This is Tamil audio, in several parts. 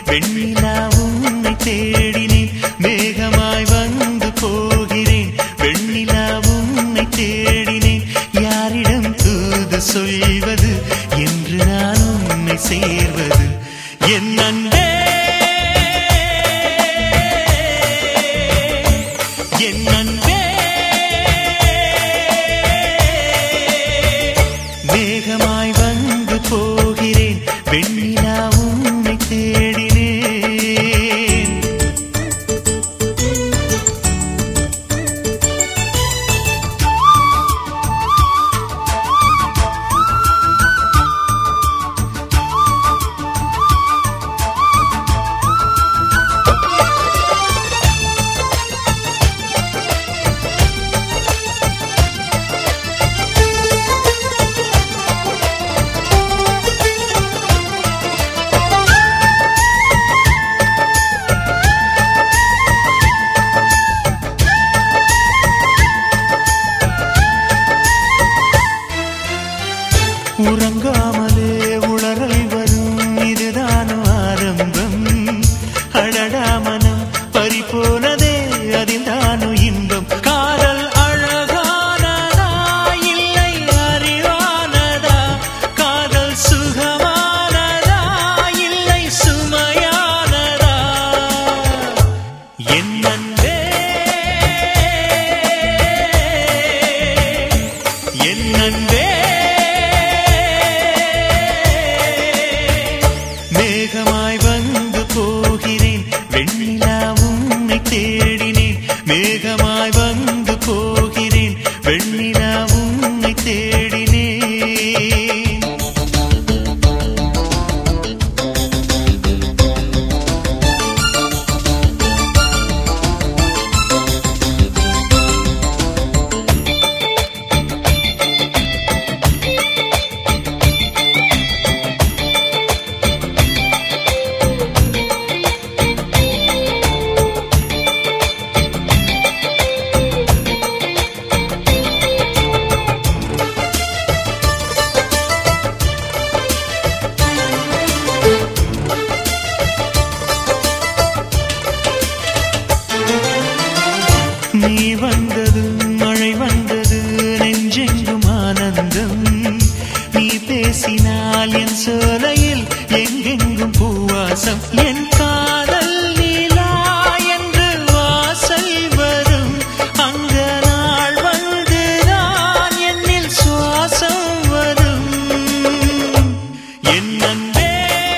வெண்ணிலா உன்னை தேடினேன் மேகமாய் வந்து போகிறேன் வெண்ணிலா உன்னை தேடினேன் யாரிடம் தூது சொல்வது என்று நான் உன்னை சேர்வது என் அன்பே என் அன்பே மேகமாய் வந்து போகிறேன் வெண்ணிலா உன்னை தேடினேன் உறங்காமலே உளறல் வரும் இதுதான் ஆரம்பம் அழடாமனம் பறிபோனதே அதில்தானோ இன்பம் காதல் அழகானதா இல்லை அறிவானதா காதல் சுகமானதா இல்லை சுமையானதா என் அன்பே என் அன்பே மேகமாய் வந்து போகிறேன் வெண்ணிலா உன்னை தேடினேன் மேகமாய் வந்து போகிறேன் வெண்ணிலா உன்னை தேடினேன் நீ வந்தது மழை வந்தது நெஞ்செங்கும் ஆனந்தம் நீ பேசினால் என் சோலையில் எங்கெங்கும் பூவாசம் என் காதல் நீலா என்று வாசல் வரும் அங்க நாள் வந்துதான் என்னில் சுவாசம் வரும் என் அன்பே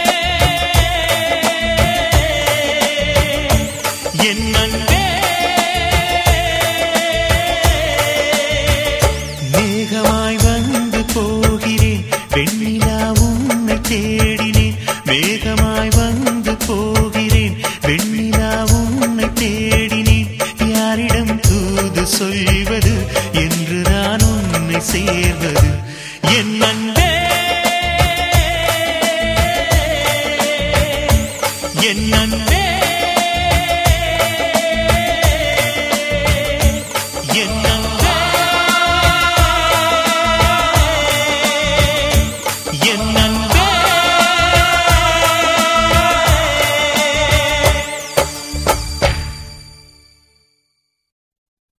என் அன்பே மேகமாய் வந்து போகிறேன் வெண்ணிலா உன்னை தேடினேன் மேகமாய் வந்து போகிறேன் வெண்ணிலா உன்னை தேடினேன் யாரிடம் தூது சொல்வது என்று நான் உன்னை சேர்வது என் அன்பே என் அன்பே